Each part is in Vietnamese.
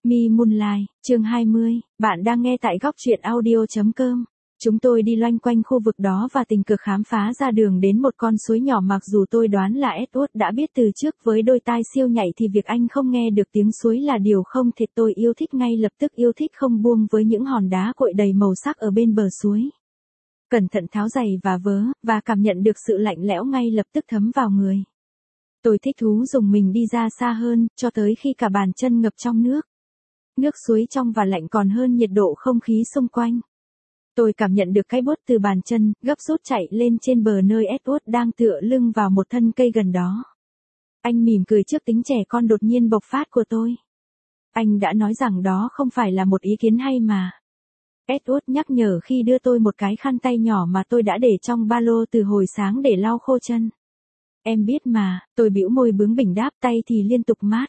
Mi Moonlight, chương 20, bạn đang nghe tại góc truyện audio.com. Chúng tôi đi loanh quanh khu vực đó và tình cờ khám phá ra đường đến một con suối nhỏ, mặc dù tôi đoán là Edward đã biết từ trước. Với đôi tai siêu nhạy thì việc anh không nghe được tiếng suối là điều không thể. Tôi yêu thích ngay lập tức, yêu thích không buông với những hòn đá cội đầy màu sắc ở bên bờ suối. Cẩn thận tháo giày và vớ, và cảm nhận được sự lạnh lẽo ngay lập tức thấm vào người. Tôi thích thú dùng mình đi ra xa hơn, cho tới khi cả bàn chân ngập trong nước. Nước suối trong và lạnh còn hơn nhiệt độ không khí xung quanh. Tôi cảm nhận được cái buốt từ bàn chân, gấp rút chạy lên trên bờ nơi Edward đang tựa lưng vào một thân cây gần đó. Anh mỉm cười trước tính trẻ con đột nhiên bộc phát của tôi. Anh đã nói rằng đó không phải là một ý kiến hay mà. Edward nhắc nhở khi đưa tôi một cái khăn tay nhỏ mà tôi đã để trong ba lô từ hồi sáng để lau khô chân. Em biết mà, tôi bĩu môi bướng bỉnh đáp, tay thì liên tục mát.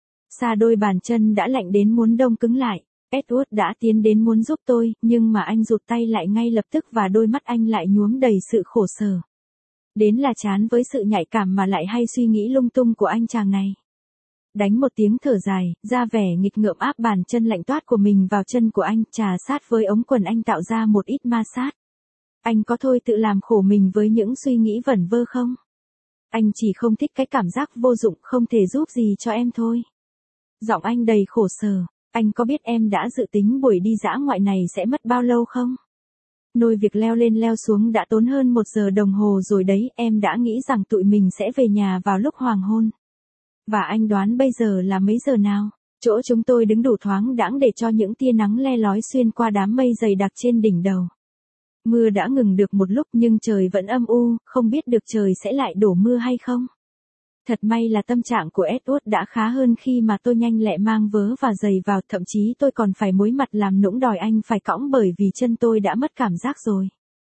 Xa đôi bàn chân đã lạnh đến muốn đông cứng lại. Edward đã tiến đến muốn giúp tôi, nhưng mà anh rụt tay lại ngay lập tức và đôi mắt anh lại nhuốm đầy sự khổ sở. Đến là chán với sự nhạy cảm mà lại hay suy nghĩ lung tung của anh chàng này. Đánh một tiếng thở dài, ra vẻ nghịch ngợm áp bàn chân lạnh toát của mình vào chân của anh, trà sát với ống quần anh tạo ra một ít ma sát. Anh có thôi tự làm khổ mình với những suy nghĩ vẩn vơ không? Anh chỉ không thích cái cảm giác vô dụng không thể giúp gì cho em thôi. Giọng anh đầy khổ sở. Anh có biết em đã dự tính buổi đi dã ngoại này sẽ mất bao lâu không? Nôi việc leo lên leo xuống đã tốn hơn 1 giờ đồng hồ rồi đấy. Em đã nghĩ rằng tụi mình sẽ về nhà vào lúc hoàng hôn. Và anh đoán bây giờ là mấy giờ nào? Chỗ chúng tôi đứng đủ thoáng đãng để cho những tia nắng le lói xuyên qua đám mây dày đặc trên đỉnh đầu. Mưa đã ngừng được một lúc nhưng trời vẫn âm u, không biết được trời sẽ lại đổ mưa hay không. Thật may là tâm trạng của Edward đã khá hơn khi mà tôi nhanh lẹ mang vớ và giày vào, thậm chí tôi còn phải muối mặt làm nũng đòi anh phải cõng bởi vì chân tôi đã mất cảm giác rồi.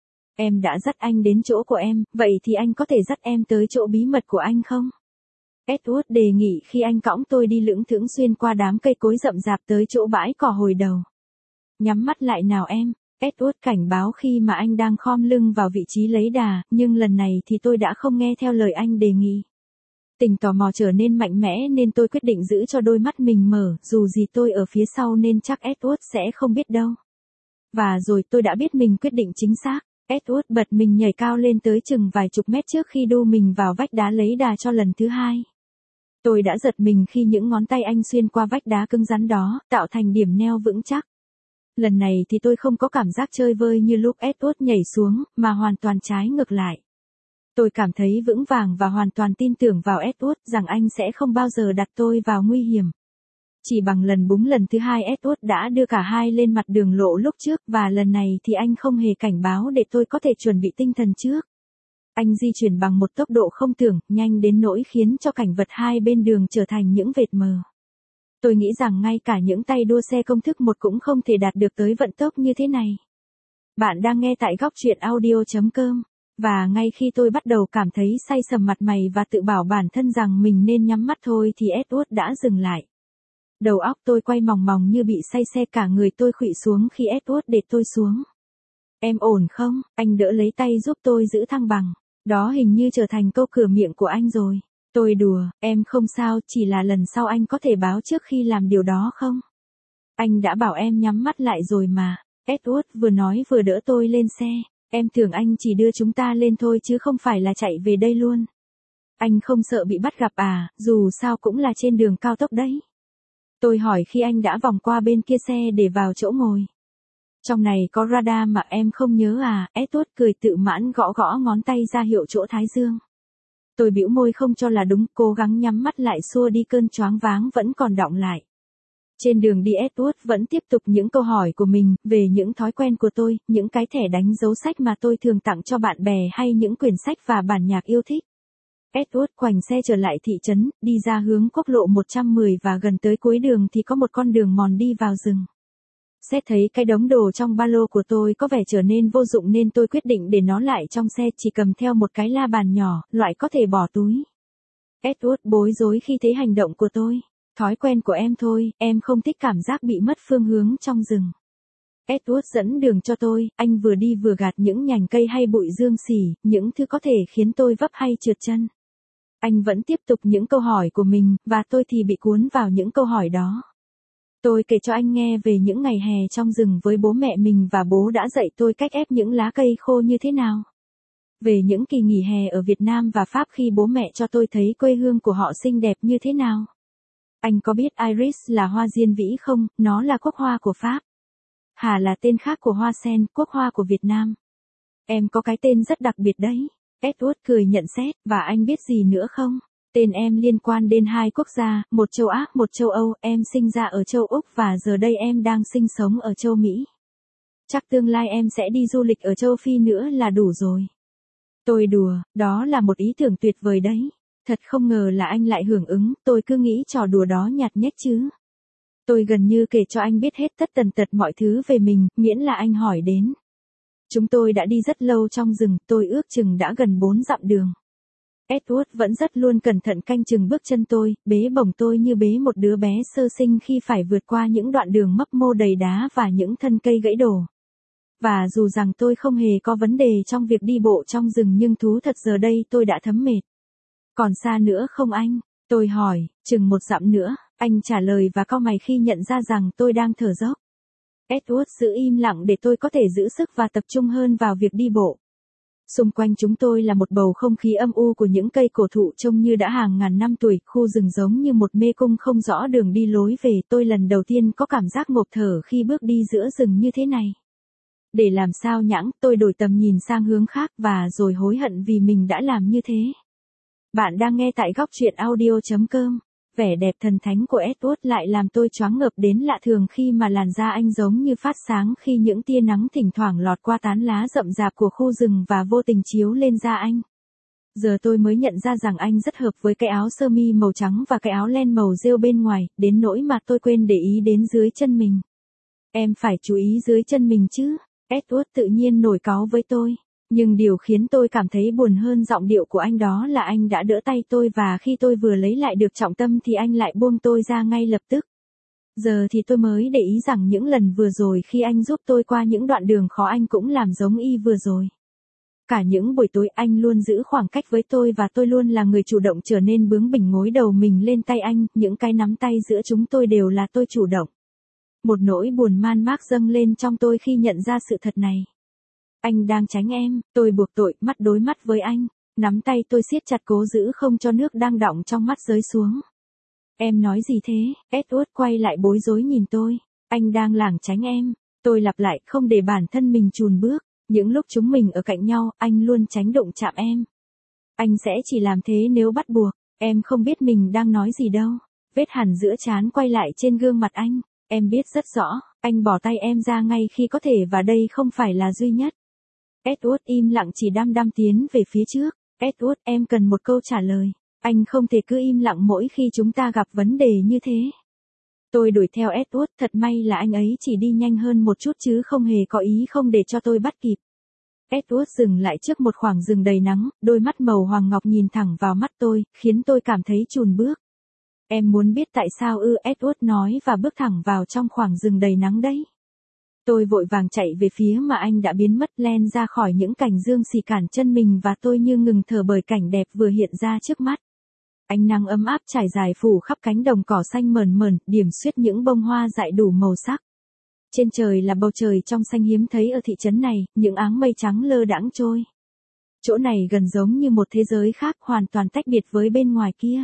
Em đã dắt anh đến chỗ của em, vậy thì anh có thể dắt em tới chỗ bí mật của anh không? Edward đề nghị khi anh cõng tôi đi lững thững xuyên qua đám cây cối rậm rạp tới chỗ bãi cỏ hồi đầu. Nhắm mắt lại nào em. Edward cảnh báo khi mà anh đang khom lưng vào vị trí lấy đà, nhưng lần này thì tôi đã không nghe theo lời anh đề nghị. Tình tò mò trở nên mạnh mẽ nên tôi quyết định giữ cho đôi mắt mình mở, dù gì tôi ở phía sau nên chắc Edward sẽ không biết đâu. Và rồi tôi đã biết mình quyết định chính xác. Edward bật mình nhảy cao lên tới chừng vài chục mét trước khi đu mình vào vách đá lấy đà cho lần thứ hai. Tôi đã giật mình khi những ngón tay anh xuyên qua vách đá cứng rắn đó, tạo thành điểm neo vững chắc. Lần này thì tôi không có cảm giác chơi vơi như lúc Edward nhảy xuống, mà hoàn toàn trái ngược lại. Tôi cảm thấy vững vàng và hoàn toàn tin tưởng vào Edward rằng anh sẽ không bao giờ đặt tôi vào nguy hiểm. Chỉ bằng lần búng lần thứ hai Edward đã đưa cả hai lên mặt đường lộ lúc trước và lần này thì anh không hề cảnh báo để tôi có thể chuẩn bị tinh thần trước. Anh di chuyển bằng một tốc độ không tưởng, nhanh đến nỗi khiến cho cảnh vật hai bên đường trở thành những vệt mờ. Tôi nghĩ rằng ngay cả những tay đua xe công thức 1 cũng không thể đạt được tới vận tốc như thế này. Bạn đang nghe tại góc truyện audio.com. Và ngay khi tôi bắt đầu cảm thấy say sầm mặt mày và tự bảo bản thân rằng mình nên nhắm mắt thôi thì Edward đã dừng lại. Đầu óc tôi quay mòng mòng như bị say xe, cả người tôi khuỵu xuống khi Edward để tôi xuống. Em ổn không? Anh đỡ lấy tay giúp tôi giữ thăng bằng. Đó hình như trở thành câu cửa miệng của anh rồi. Tôi đùa, em không sao, chỉ là lần sau anh có thể báo trước khi làm điều đó không? Anh đã bảo em nhắm mắt lại rồi mà. Edward vừa nói vừa đỡ tôi lên xe. Em tưởng anh chỉ đưa chúng ta lên thôi chứ không phải là chạy về đây luôn. Anh không sợ bị bắt gặp à, dù sao cũng là trên đường cao tốc đấy. Tôi hỏi khi anh đã vòng qua bên kia xe để vào chỗ ngồi. Trong này có radar mà em không nhớ à? Edward cười tự mãn gõ gõ ngón tay ra hiệu chỗ thái dương. Tôi bĩu môi không cho là đúng, cố gắng nhắm mắt lại xua đi cơn choáng váng vẫn còn đọng lại. Trên đường đi Edward vẫn tiếp tục những câu hỏi của mình, về những thói quen của tôi, những cái thẻ đánh dấu sách mà tôi thường tặng cho bạn bè hay những quyển sách và bản nhạc yêu thích. Edward khoành xe trở lại thị trấn, đi ra hướng quốc lộ 110 và gần tới cuối đường thì có một con đường mòn đi vào rừng. Xét thấy cái đống đồ trong ba lô của tôi có vẻ trở nên vô dụng nên tôi quyết định để nó lại trong xe, chỉ cầm theo một cái la bàn nhỏ, loại có thể bỏ túi. Edward bối rối khi thấy hành động của tôi. Thói quen của em thôi, em không thích cảm giác bị mất phương hướng trong rừng. Edward dẫn đường cho tôi, anh vừa đi vừa gạt những nhành cây hay bụi dương xỉ, những thứ có thể khiến tôi vấp hay trượt chân. Anh vẫn tiếp tục những câu hỏi của mình, và tôi thì bị cuốn vào những câu hỏi đó. Tôi kể cho anh nghe về những ngày hè trong rừng với bố mẹ mình và bố đã dạy tôi cách ép những lá cây khô như thế nào. Về những kỳ nghỉ hè ở Việt Nam và Pháp khi bố mẹ cho tôi thấy quê hương của họ xinh đẹp như thế nào. Anh có biết iris là hoa diên vĩ không? Nó là quốc hoa của Pháp. Hà là tên khác của hoa sen, quốc hoa của Việt Nam. Em có cái tên rất đặc biệt đấy. Edward cười nhận xét, và anh biết gì nữa không? Tên em liên quan đến hai quốc gia, một châu Á, một châu Âu, em sinh ra ở châu Úc và giờ đây em đang sinh sống ở châu Mỹ. Chắc tương lai em sẽ đi du lịch ở châu Phi nữa là đủ rồi. Tôi đùa, đó là một ý tưởng tuyệt vời đấy. Thật không ngờ là anh lại hưởng ứng, tôi cứ nghĩ trò đùa đó nhạt nhách chứ. Tôi gần như kể cho anh biết hết tất tần tật mọi thứ về mình, miễn là anh hỏi đến. Chúng tôi đã đi rất lâu trong rừng, tôi ước chừng đã gần 4 dặm đường. Edward vẫn rất luôn cẩn thận canh chừng bước chân tôi, bế bổng tôi như bế một đứa bé sơ sinh khi phải vượt qua những đoạn đường mấp mô đầy đá và những thân cây gãy đổ. Và dù rằng tôi không hề có vấn đề trong việc đi bộ trong rừng nhưng thú thật giờ đây tôi đã thấm mệt. Còn xa nữa không anh? Tôi hỏi, chừng 1 dặm nữa, anh trả lời và cau mày khi nhận ra rằng tôi đang thở dốc. Edward giữ im lặng để tôi có thể giữ sức và tập trung hơn vào việc đi bộ. Xung quanh chúng tôi là một bầu không khí âm u của những cây cổ thụ trông như đã hàng ngàn năm tuổi, khu rừng giống như một mê cung không rõ đường đi lối về. Tôi lần đầu tiên có cảm giác ngộp thở khi bước đi giữa rừng như thế này. Để làm sao nhãng, tôi đổi tầm nhìn sang hướng khác và rồi hối hận vì mình đã làm như thế. Bạn đang nghe tại góc truyện audio.com. Vẻ đẹp thần thánh của Edward lại làm tôi choáng ngợp đến lạ thường khi mà làn da anh giống như phát sáng khi những tia nắng thỉnh thoảng lọt qua tán lá rậm rạp của khu rừng và vô tình chiếu lên da anh. Giờ tôi mới nhận ra rằng anh rất hợp với cái áo sơ mi màu trắng và cái áo len màu rêu bên ngoài, đến nỗi mà tôi quên để ý đến dưới chân mình. Em phải chú ý dưới chân mình chứ, Edward tự nhiên nổi cáu với tôi. Nhưng điều khiến tôi cảm thấy buồn hơn giọng điệu của anh đó là anh đã đỡ tay tôi và khi tôi vừa lấy lại được trọng tâm thì anh lại buông tôi ra ngay lập tức. Giờ thì tôi mới để ý rằng những lần vừa rồi khi anh giúp tôi qua những đoạn đường khó anh cũng làm giống y vừa rồi. Cả những buổi tối anh luôn giữ khoảng cách với tôi và tôi luôn là người chủ động trở nên bướng bỉnh gối đầu mình lên tay anh, những cái nắm tay giữa chúng tôi đều là tôi chủ động. Một nỗi buồn man mác dâng lên trong tôi khi nhận ra sự thật này. Anh đang tránh em, tôi buộc tội, mắt đối mắt với anh, nắm tay tôi siết chặt cố giữ không cho nước đang đọng trong mắt rơi xuống. Em nói gì thế? Edward quay lại bối rối nhìn tôi. Anh đang lảng tránh em. Tôi lặp lại, không để bản thân mình chùn bước. Những lúc chúng mình ở cạnh nhau, anh luôn tránh đụng chạm em. Anh sẽ chỉ làm thế nếu bắt buộc. Em không biết mình đang nói gì đâu. Vết hằn giữa trán quay lại trên gương mặt anh. Em biết rất rõ, anh bỏ tay em ra ngay khi có thể và đây không phải là duy nhất. Edward im lặng chỉ đăm đăm tiến về phía trước. Edward, em cần một câu trả lời. Anh không thể cứ im lặng mỗi khi chúng ta gặp vấn đề như thế. Tôi đuổi theo Edward, thật may là anh ấy chỉ đi nhanh hơn một chút chứ không hề có ý không để cho tôi bắt kịp. Edward dừng lại trước một khoảng rừng đầy nắng, đôi mắt màu hoàng ngọc nhìn thẳng vào mắt tôi, khiến tôi cảm thấy chùn bước. Em muốn biết tại sao ư? Edward nói và bước thẳng vào trong khoảng rừng đầy nắng đấy. Tôi vội vàng chạy về phía mà anh đã biến mất, len ra khỏi những cành dương xì cản chân mình và tôi như ngừng thở bởi cảnh đẹp vừa hiện ra trước mắt. Ánh nắng ấm áp trải dài phủ khắp cánh đồng cỏ xanh mờn mờn, điểm xuyết những bông hoa dại đủ màu sắc. Trên trời là bầu trời trong xanh hiếm thấy ở thị trấn này, những áng mây trắng lơ đãng trôi. Chỗ này gần giống như một thế giới khác hoàn toàn tách biệt với bên ngoài kia.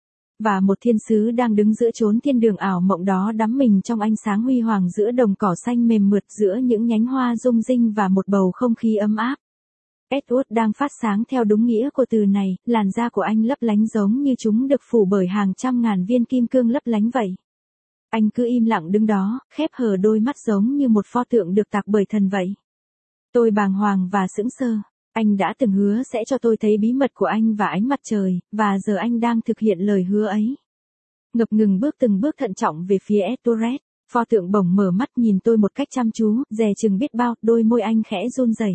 Và một thiên sứ đang đứng giữa chốn thiên đường ảo mộng đó đắm mình trong ánh sáng huy hoàng giữa đồng cỏ xanh mềm mượt giữa những nhánh hoa rung rinh và một bầu không khí ấm áp. Edward đang phát sáng theo đúng nghĩa của từ này, làn da của anh lấp lánh giống như chúng được phủ bởi hàng trăm ngàn viên kim cương lấp lánh vậy. Anh cứ im lặng đứng đó, khép hờ đôi mắt giống như một pho tượng được tạc bởi thần vậy. Tôi bàng hoàng và sững sờ. Anh đã từng hứa sẽ cho tôi thấy bí mật của anh và ánh mặt trời, và giờ anh đang thực hiện lời hứa ấy. Ngập ngừng bước từng bước thận trọng về phía Edward, pho tượng bỗng mở mắt nhìn tôi một cách chăm chú, dè chừng biết bao, đôi môi anh khẽ run rẩy.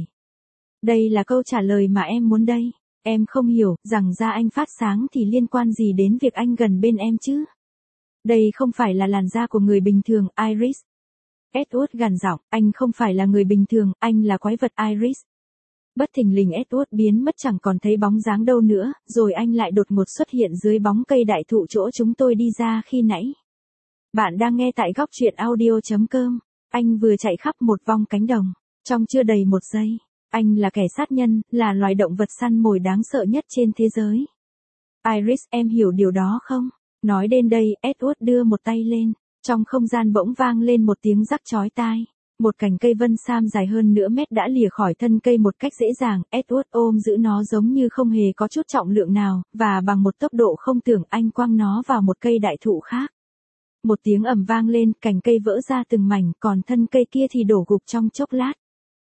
Đây là câu trả lời mà em muốn đây. Em không hiểu, rằng da anh phát sáng thì liên quan gì đến việc anh gần bên em chứ? Đây không phải là làn da của người bình thường, Iris. Edward gằn giọng, anh không phải là người bình thường, anh là quái vật Iris. Bất thình lình Edward biến mất chẳng còn thấy bóng dáng đâu nữa, rồi anh lại đột ngột xuất hiện dưới bóng cây đại thụ chỗ chúng tôi đi ra khi nãy. Bạn đang nghe tại góc truyện audio.com. Anh vừa chạy khắp một vòng cánh đồng. Trong chưa đầy một giây, anh là kẻ sát nhân, là loài động vật săn mồi đáng sợ nhất trên thế giới. Iris, em hiểu điều đó không? Nói đến đây, Edward đưa một tay lên. Trong không gian bỗng vang lên một tiếng rắc chói tai. Một cành cây vân sam dài hơn nửa mét đã lìa khỏi thân cây một cách dễ dàng. Edward ôm giữ nó giống như không hề có chút trọng lượng nào, và bằng một tốc độ không tưởng anh quăng nó vào một cây đại thụ khác. Một tiếng ầm vang lên, cành cây vỡ ra từng mảnh, còn thân cây kia thì đổ gục trong chốc lát.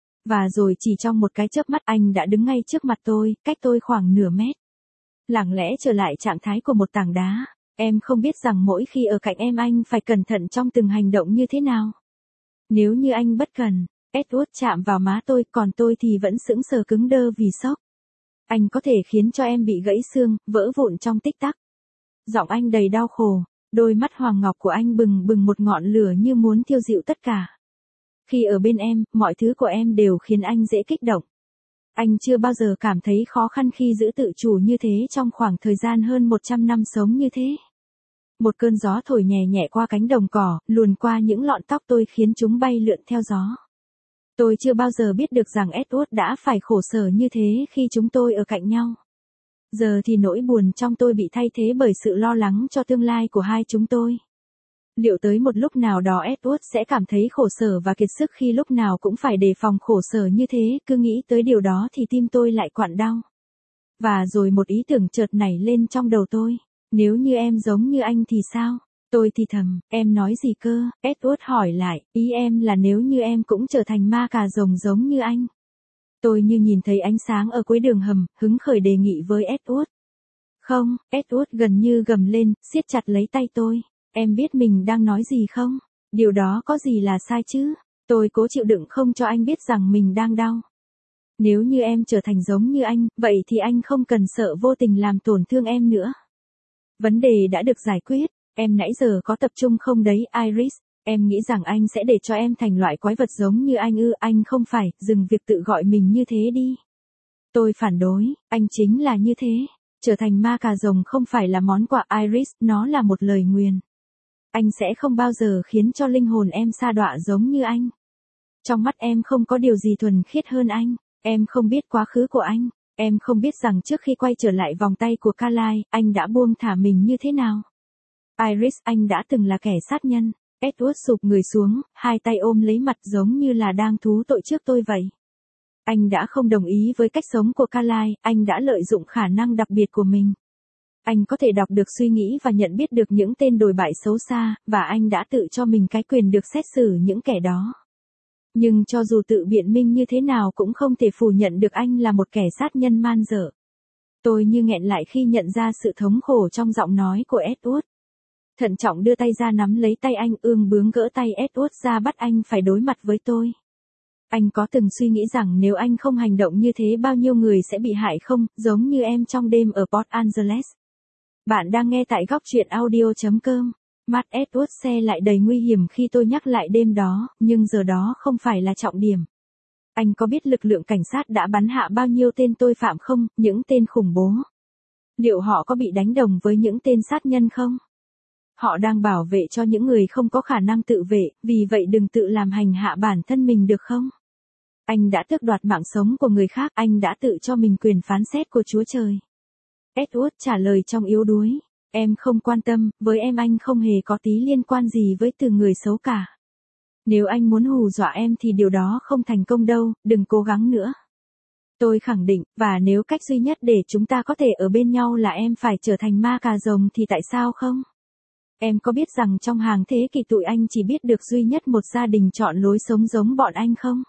Và rồi chỉ trong một cái chớp mắt anh đã đứng ngay trước mặt tôi, cách tôi khoảng nửa mét. Lặng lẽ trở lại trạng thái của một tảng đá. Em không biết rằng mỗi khi ở cạnh em anh phải cẩn thận trong từng hành động như thế nào. Nếu như anh bất cần, Edward chạm vào má tôi, còn tôi thì vẫn sững sờ cứng đơ vì sốc. Anh có thể khiến cho em bị gãy xương, vỡ vụn trong tích tắc. Giọng anh đầy đau khổ, đôi mắt hoàng ngọc của anh bừng bừng một ngọn lửa như muốn thiêu dịu tất cả. Khi ở bên em, mọi thứ của em đều khiến anh dễ kích động. Anh chưa bao giờ cảm thấy khó khăn khi giữ tự chủ như thế trong khoảng thời gian hơn 100 năm sống như thế. Một cơn gió thổi nhẹ nhẹ qua cánh đồng cỏ, luồn qua những lọn tóc tôi khiến chúng bay lượn theo gió. Tôi chưa bao giờ biết được rằng Edward đã phải khổ sở như thế khi chúng tôi ở cạnh nhau. Giờ thì nỗi buồn trong tôi bị thay thế bởi sự lo lắng cho tương lai của hai chúng tôi. Liệu tới một lúc nào đó Edward sẽ cảm thấy khổ sở và kiệt sức khi lúc nào cũng phải đề phòng khổ sở như thế, cứ nghĩ tới điều đó thì tim tôi lại quặn đau. Và rồi một ý tưởng chợt nảy lên trong đầu tôi. Nếu như em giống như anh thì sao? Tôi thì thầm, em nói gì cơ? Edward hỏi lại, ý em là nếu như em cũng trở thành ma cà rồng giống như anh. Tôi như nhìn thấy ánh sáng ở cuối đường hầm, hứng khởi đề nghị với Edward. Không, Edward gần như gầm lên, siết chặt lấy tay tôi. Em biết mình đang nói gì không? Điều đó có gì là sai chứ? Tôi cố chịu đựng không cho anh biết rằng mình đang đau. Nếu như em trở thành giống như anh, vậy thì anh không cần sợ vô tình làm tổn thương em nữa. Vấn đề đã được giải quyết, em nãy giờ có tập trung không đấy, Iris? Em nghĩ rằng anh sẽ để cho em thành loại quái vật giống như anh ư? Anh không phải, dừng việc tự gọi mình như thế đi. Tôi phản đối, anh chính là như thế. Trở thành ma cà rồng không phải là món quà Iris, nó là một lời nguyền. Anh sẽ không bao giờ khiến cho linh hồn em sa đọa giống như anh. Trong mắt em không có điều gì thuần khiết hơn anh. Em không biết quá khứ của anh. Em không biết rằng trước khi quay trở lại vòng tay của Carlyle, anh đã buông thả mình như thế nào. Iris, anh đã từng là kẻ sát nhân. Edward sụp người xuống, hai tay ôm lấy mặt giống như là đang thú tội trước tôi vậy. Anh đã không đồng ý với cách sống của Carlyle, anh đã lợi dụng khả năng đặc biệt của mình. Anh có thể đọc được suy nghĩ và nhận biết được những tên đồi bại xấu xa, và anh đã tự cho mình cái quyền được xét xử những kẻ đó. Nhưng cho dù tự biện minh như thế nào cũng không thể phủ nhận được anh là một kẻ sát nhân man dợ. Tôi như nghẹn lại khi nhận ra sự thống khổ trong giọng nói của Edward. Thận trọng đưa tay ra nắm lấy tay anh, ương bướng gỡ tay Edward ra, bắt anh phải đối mặt với tôi. Anh có từng suy nghĩ rằng nếu anh không hành động như thế bao nhiêu người sẽ bị hại không, giống như em trong đêm ở Port Angeles? Bạn đang nghe tại góc truyện audio.com. Mắt Edward xe lại đầy nguy hiểm khi tôi nhắc lại đêm đó, nhưng giờ đó không phải là trọng điểm. Anh có biết lực lượng cảnh sát đã bắn hạ bao nhiêu tên tội phạm không, những tên khủng bố? Liệu họ có bị đánh đồng với những tên sát nhân không? Họ đang bảo vệ cho những người không có khả năng tự vệ, vì vậy đừng tự làm hành hạ bản thân mình được không? Anh đã tước đoạt mạng sống của người khác, anh đã tự cho mình quyền phán xét của Chúa Trời. Edward trả lời trong yếu đuối. Em không quan tâm, với em anh không hề có tí liên quan gì với từ người xấu cả. Nếu anh muốn hù dọa em thì điều đó không thành công đâu, đừng cố gắng nữa. Tôi khẳng định, và nếu cách duy nhất để chúng ta có thể ở bên nhau là em phải trở thành ma cà rồng thì tại sao không? Em có biết rằng trong hàng thế kỷ tụi anh chỉ biết được duy nhất một gia đình chọn lối sống giống bọn anh không?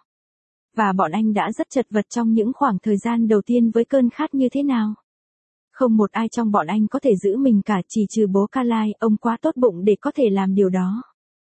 Và bọn anh đã rất chật vật trong những khoảng thời gian đầu tiên với cơn khát như thế nào? Không một ai trong bọn anh có thể giữ mình cả, chỉ trừ bố Carlyle, ông quá tốt bụng để có thể làm điều đó.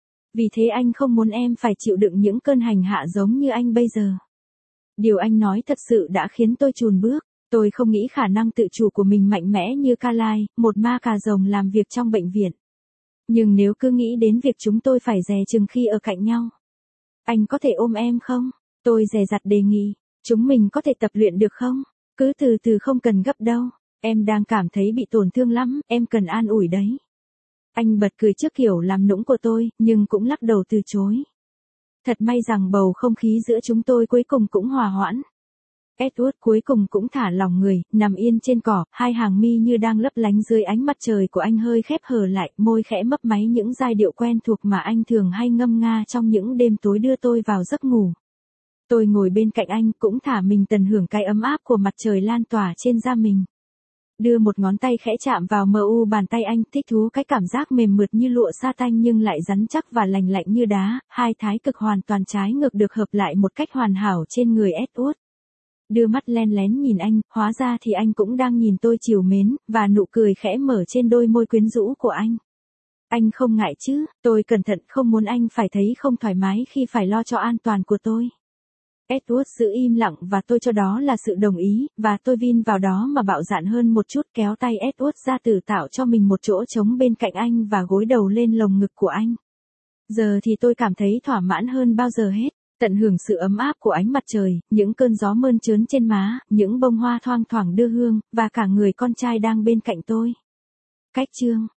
Vì thế anh không muốn em phải chịu đựng những cơn hành hạ giống như anh bây giờ. Điều anh nói thật sự đã khiến tôi chùn bước. Tôi không nghĩ khả năng tự chủ của mình mạnh mẽ như Carlyle, một ma cà rồng làm việc trong bệnh viện. Nhưng nếu cứ nghĩ đến việc chúng tôi phải dè chừng khi ở cạnh nhau. Anh có thể ôm em không? Tôi dè dặt đề nghị. Chúng mình có thể tập luyện được không? Cứ từ từ, không cần gấp đâu. Em đang cảm thấy bị tổn thương lắm, em cần an ủi đấy. Anh bật cười trước kiểu làm nũng của tôi, nhưng cũng lắc đầu từ chối. Thật may rằng bầu không khí giữa chúng tôi cuối cùng cũng hòa hoãn. Edward cuối cùng cũng thả lỏng người, nằm yên trên cỏ, hai hàng mi như đang lấp lánh dưới ánh mặt trời của anh hơi khép hờ lại, môi khẽ mấp máy những giai điệu quen thuộc mà anh thường hay ngâm nga trong những đêm tối đưa tôi vào giấc ngủ. Tôi ngồi bên cạnh anh cũng thả mình tận hưởng cái ấm áp của mặt trời lan tỏa trên da mình. Đưa một ngón tay khẽ chạm vào bàn tay anh, thích thú cái cảm giác mềm mượt như lụa sa tanh nhưng lại rắn chắc và lành lạnh như đá, hai thái cực hoàn toàn trái ngược được hợp lại một cách hoàn hảo trên người Edward. Đưa mắt len lén nhìn anh, hóa ra thì anh cũng đang nhìn tôi trìu mến, và nụ cười khẽ mở trên đôi môi quyến rũ của anh. Anh không ngại chứ, tôi cẩn thận không muốn anh phải thấy không thoải mái khi phải lo cho an toàn của tôi. Edward giữ im lặng và tôi cho đó là sự đồng ý, và tôi vin vào đó mà bạo dạn hơn một chút, kéo tay Edward ra từ tạo cho mình một chỗ trống bên cạnh anh và gối đầu lên lồng ngực của anh. Giờ thì tôi cảm thấy thỏa mãn hơn bao giờ hết, tận hưởng sự ấm áp của ánh mặt trời, những cơn gió mơn trớn trên má, những bông hoa thoang thoảng đưa hương, và cả người con trai đang bên cạnh tôi. Cách chương